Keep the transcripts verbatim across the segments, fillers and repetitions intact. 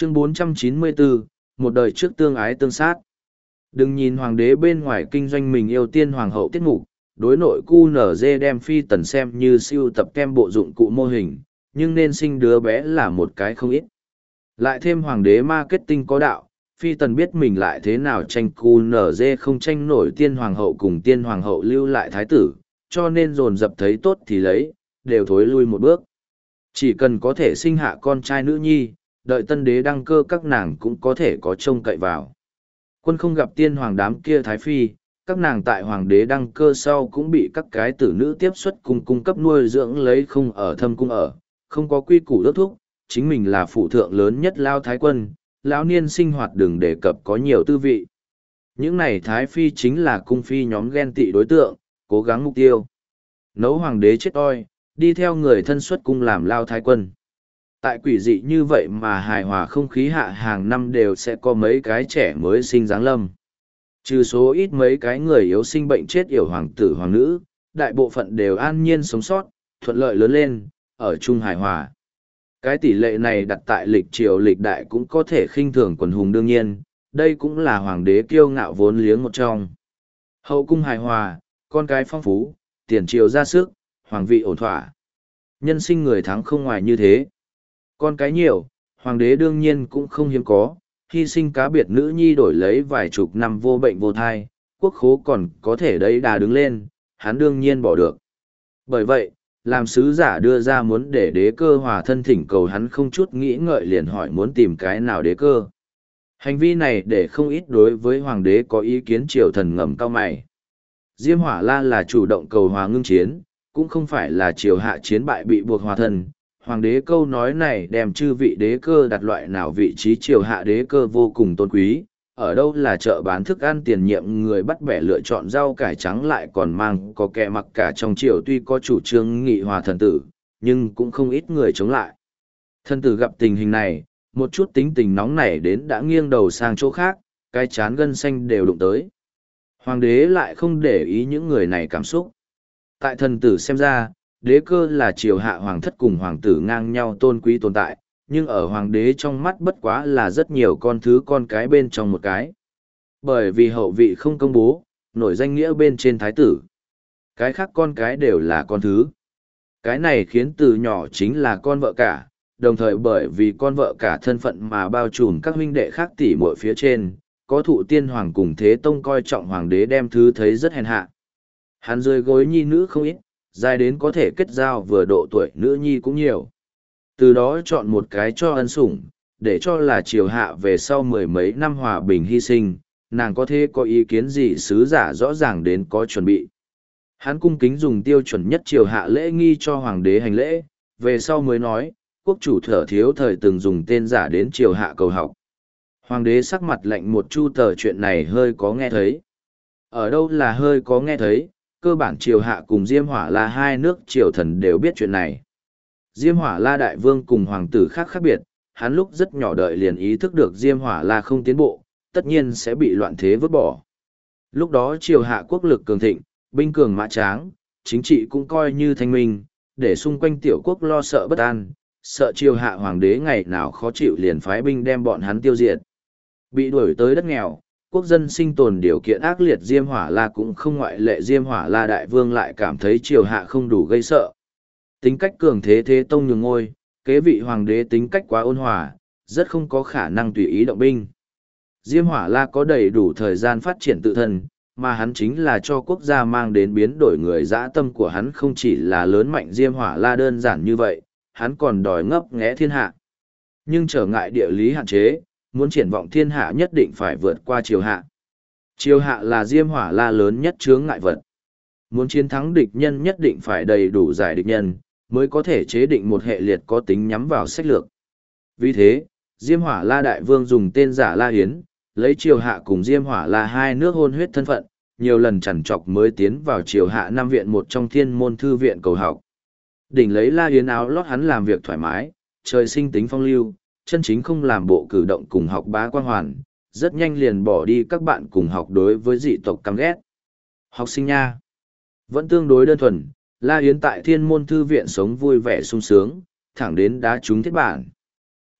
Chương bốn trăm chín mươi bốn, một đời trước tương ái tương sát. Đừng nhìn hoàng đế bên ngoài kinh doanh mình yêu tiên hoàng hậu tiết mục, đối nội cu nở dê đem phi tần xem như siêu tập kem bộ dụng cụ mô hình, nhưng nên sinh đứa bé là một cái không ít. Lại thêm hoàng đế marketing có đạo, phi tần biết mình lại thế nào tranh cu nở dê không tranh nổi tiên hoàng hậu cùng tiên hoàng hậu lưu lại thái tử, cho nên dồn dập thấy tốt thì lấy, đều thối lui một bước. Chỉ cần có thể sinh hạ con trai nữ nhi, đợi tân đế đăng cơ các nàng cũng có thể có trông cậy vào. Quân không gặp tiên hoàng đám kia thái phi, các nàng tại hoàng đế đăng cơ sau cũng bị các cái tử nữ tiếp xuất cung cung cấp nuôi dưỡng lấy không ở thâm cung ở, không có quy củ đốt thúc, chính mình là phụ thượng lớn nhất lao thái quân, lão niên sinh hoạt đừng đề cập có nhiều tư vị. Những này thái phi chính là cung phi nhóm ghen tị đối tượng, cố gắng mục tiêu. Nấu hoàng đế chết oi, đi theo người thân xuất cung làm lao thái quân. Tại quỷ dị như vậy mà hài hòa không khí hạ hàng năm đều sẽ có mấy cái trẻ mới sinh giáng lâm. Trừ số ít mấy cái người yếu sinh bệnh chết yểu hoàng tử hoàng nữ, đại bộ phận đều an nhiên sống sót, thuận lợi lớn lên, ở chung hài hòa. Cái tỷ lệ này đặt tại lịch triều lịch đại cũng có thể khinh thường quần hùng đương nhiên, đây cũng là hoàng đế kiêu ngạo vốn liếng một trong. Hậu cung hài hòa, con cái phong phú, tiền triều ra sức, hoàng vị ổn thỏa. Nhân sinh người thắng không ngoài như thế. Con cái nhiều, hoàng đế đương nhiên cũng không hiếm có, hy sinh cá biệt nữ nhi đổi lấy vài chục năm vô bệnh vô thai, quốc khố còn có thể đấy đà đứng lên, hắn đương nhiên bỏ được. Bởi vậy, làm sứ giả đưa ra muốn để đế cơ hòa thân thỉnh cầu hắn không chút nghĩ ngợi liền hỏi muốn tìm cái nào đế cơ. Hành vi này để không ít đối với hoàng đế có ý kiến triều thần ngầm cao mày. Diêm Hỏa La là chủ động cầu hòa ngưng chiến, cũng không phải là triều hạ chiến bại bị buộc hòa thân. Hoàng đế câu nói này đem chư vị đế cơ đặt loại nào vị trí triều hạ đế cơ vô cùng tôn quý, ở đâu là chợ bán thức ăn tiền nhiệm người bắt bẻ lựa chọn rau cải trắng lại còn mang có kẻ mặc cả trong triều tuy có chủ trương nghị hòa thần tử, nhưng cũng không ít người chống lại. Thần tử gặp tình hình này, một chút tính tình nóng nảy đến đã nghiêng đầu sang chỗ khác, cái chán gân xanh đều đụng tới. Hoàng đế lại không để ý những người này cảm xúc. Tại thần tử xem ra, đế cơ là triều hạ hoàng thất cùng hoàng tử ngang nhau tôn quý tồn tại, nhưng ở hoàng đế trong mắt bất quá là rất nhiều con thứ con cái bên trong một cái. Bởi vì hậu vị không công bố, nổi danh nghĩa bên trên thái tử. Cái khác con cái đều là con thứ. Cái này khiến từ nhỏ chính là con vợ cả, đồng thời bởi vì con vợ cả thân phận mà bao trùm các huynh đệ khác tỷ muội phía trên, có thụ tiên hoàng cùng thế tông coi trọng hoàng đế đem thứ thấy rất hèn hạ. Hắn rơi gối nhi nữ không ít, dài đến có thể kết giao vừa độ tuổi nữ nhi cũng nhiều. Từ đó chọn một cái cho ân sủng, để cho là triều hạ về sau mười mấy năm hòa bình hy sinh, nàng có thể có ý kiến gì sứ giả rõ ràng đến có chuẩn bị. Hắn cung kính dùng tiêu chuẩn nhất triều hạ lễ nghi cho hoàng đế hành lễ, về sau mới nói, quốc chủ thở thiếu thời từng dùng tên giả đến triều hạ cầu học. Hoàng đế sắc mặt lạnh một chu tờ chuyện này hơi có nghe thấy. Ở đâu là hơi có nghe thấy, cơ bản triều hạ cùng Diêm Hỏa La hai nước triều thần đều biết chuyện này. Diêm Hỏa La đại vương cùng hoàng tử khác khác biệt, hắn lúc rất nhỏ đợi liền ý thức được Diêm Hỏa La không tiến bộ, tất nhiên sẽ bị loạn thế vứt bỏ. Lúc đó triều hạ quốc lực cường thịnh, binh cường mã tráng, chính trị cũng coi như thanh minh, để xung quanh tiểu quốc lo sợ bất an, sợ triều hạ hoàng đế ngày nào khó chịu liền phái binh đem bọn hắn tiêu diệt. Bị đuổi tới đất nghèo, quốc dân sinh tồn điều kiện ác liệt Diêm Hỏa La cũng không ngoại lệ. Diêm Hỏa La đại vương lại cảm thấy triều hạ không đủ gây sợ. Tính cách cường thế thế tông nhường ngôi, kế vị hoàng đế tính cách quá ôn hòa, rất không có khả năng tùy ý động binh. Diêm Hỏa La có đầy đủ thời gian phát triển tự thân, mà hắn chính là cho quốc gia mang đến biến đổi người. Dã tâm của hắn không chỉ là lớn mạnh Diêm Hỏa La đơn giản như vậy, hắn còn đòi ngấp nghé thiên hạ. Nhưng trở ngại địa lý hạn chế, muốn triển vọng thiên hạ nhất định phải vượt qua triều hạ. Triều hạ là Diêm Hỏa La lớn nhất chướng ngại vật. Muốn chiến thắng địch nhân nhất định phải đầy đủ giải địch nhân, mới có thể chế định một hệ liệt có tính nhắm vào sách lược. Vì thế, Diêm Hỏa La đại vương dùng tên giả La Hiến, lấy triều hạ cùng Diêm Hỏa La hai nước hôn huyết thân phận, nhiều lần chằn trọc mới tiến vào triều hạ năm viện một trong thiên môn thư viện cầu học. Đỉnh lấy La Hiến áo lót hắn làm việc thoải mái, trời sinh tính phong lưu, chân chính không làm bộ cử động cùng học bá quang hoàn, rất nhanh liền bỏ đi các bạn cùng học đối với dị tộc căm ghét. Học sinh nha, vẫn tương đối đơn thuần, La Yến tại thiên môn thư viện sống vui vẻ sung sướng, thẳng đến đá trúng thiết bản.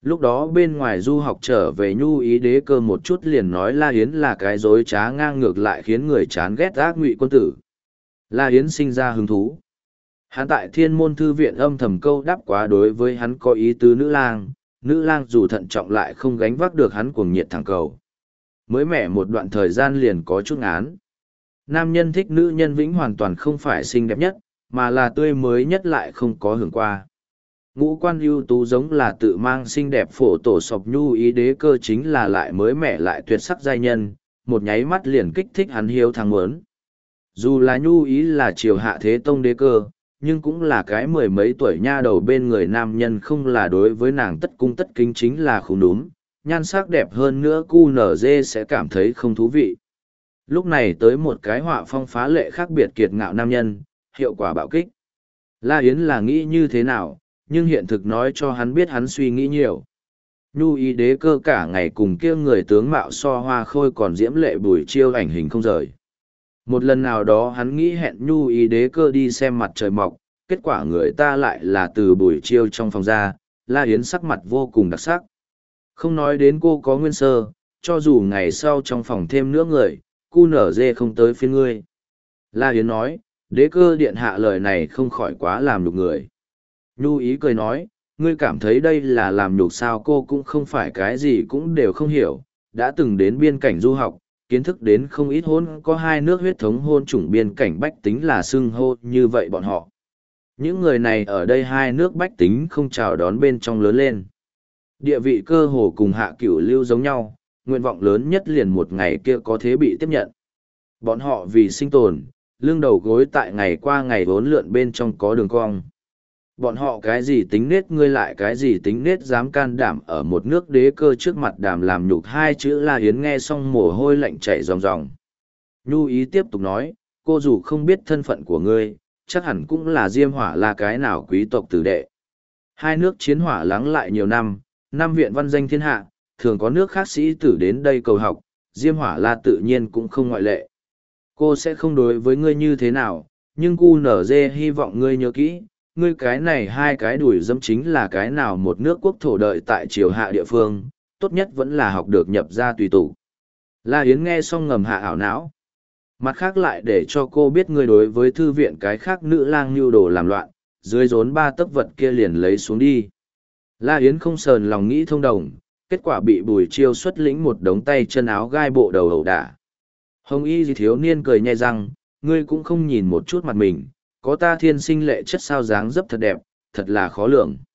Lúc đó bên ngoài du học trở về Nhu Ý đế cơ một chút liền nói La Yến là cái dối trá ngang ngược lại khiến người chán ghét ác ngụy quân tử. La Yến sinh ra hứng thú. Hắn tại thiên môn thư viện âm thầm câu đáp quá đối với hắn có ý tứ nữ lang, nữ lang dù thận trọng lại không gánh vác được hắn cuồng nhiệt thẳng cầu. Mới mẻ một đoạn thời gian liền có chút ngán. Nam nhân thích nữ nhân vĩnh hoàn toàn không phải xinh đẹp nhất, mà là tươi mới nhất lại không có hưởng qua. Ngũ quan ưu tú giống là tự mang xinh đẹp phổ tổ sọc Nhu Ý đế cơ chính là lại mới mẻ lại tuyệt sắc giai nhân, một nháy mắt liền kích thích hắn hiếu thắng muốn. Dù là Nhu Ý là triều hạ thế tông đế cơ, nhưng cũng là cái mười mấy tuổi nha đầu bên người nam nhân không là đối với nàng tất cung tất kính chính là không đúng, nhan sắc đẹp hơn nữa cu nở dê sẽ cảm thấy không thú vị. Lúc này tới một cái họa phong phá lệ khác biệt kiệt ngạo nam nhân, hiệu quả bạo kích. La Yến là nghĩ như thế nào, nhưng hiện thực nói cho hắn biết hắn suy nghĩ nhiều. Nhu Ý đế cơ cả ngày cùng kia người tướng mạo so hoa khôi còn diễm lệ bùi chiêu ảnh hình không rời. Một lần nào đó hắn nghĩ hẹn Nhu Ý đế cơ đi xem mặt trời mọc, kết quả người ta lại là từ bùi chiêu trong phòng ra, La Yến sắc mặt vô cùng đặc sắc. Không nói đến cô có nguyên sơ, cho dù ngày sau trong phòng thêm nữa người, cu nở dê không tới phiên ngươi. La Yến nói, đế cơ điện hạ lời này không khỏi quá làm nhục người. Nhu Ý cười nói, ngươi cảm thấy đây là làm nhục sao, cô cũng không phải cái gì cũng đều không hiểu, đã từng đến biên cảnh du học, kiến thức đến không ít hôn có hai nước huyết thống hôn chủng biên cảnh bách tính là xưng hô như vậy bọn họ. Những người này ở đây hai nước bách tính không chào đón bên trong lớn lên. Địa vị cơ hồ cùng hạ cửu lưu giống nhau, nguyện vọng lớn nhất liền một ngày kia có thế bị tiếp nhận. Bọn họ vì sinh tồn, lưng đầu gối tại ngày qua ngày vốn lượn bên trong có đường cong. Bọn họ cái gì tính nết ngươi lại cái gì tính nết dám can đảm ở một nước đế cơ trước mặt đàm làm nhục hai chữ La Yến nghe xong mồ hôi lạnh chảy ròng ròng. Nhu Ý tiếp tục nói, cô dù không biết thân phận của ngươi, chắc hẳn cũng là Diêm Hỏa là cái nào quý tộc tử đệ. Hai nước chiến hỏa lắng lại nhiều năm, năm viện văn danh thiên hạ, thường có nước khác sĩ tử đến đây cầu học, Diêm Hỏa là tự nhiên cũng không ngoại lệ. Cô sẽ không đối với ngươi như thế nào, nhưng cu nở dê hy vọng ngươi nhớ kỹ, ngươi cái này hai cái đùi dâm chính là cái nào một nước quốc thổ đợi tại triều hạ địa phương, tốt nhất vẫn là học được nhập ra tùy tụ. La Yến nghe xong ngầm hạ ảo não. Mặt khác lại để cho cô biết ngươi đối với thư viện cái khác nữ lang nhu đồ làm loạn, dưới rốn ba tấc vật kia liền lấy xuống đi. La Yến không sờn lòng nghĩ thông đồng, kết quả bị bùi chiêu xuất lĩnh một đống tay chân áo gai bộ đầu hầu đả. Hồng y gì thiếu niên cười nhai răng, ngươi cũng không nhìn một chút mặt mình, có ta thiên sinh lệ chất sao dáng dấp thật đẹp, thật là khó lường.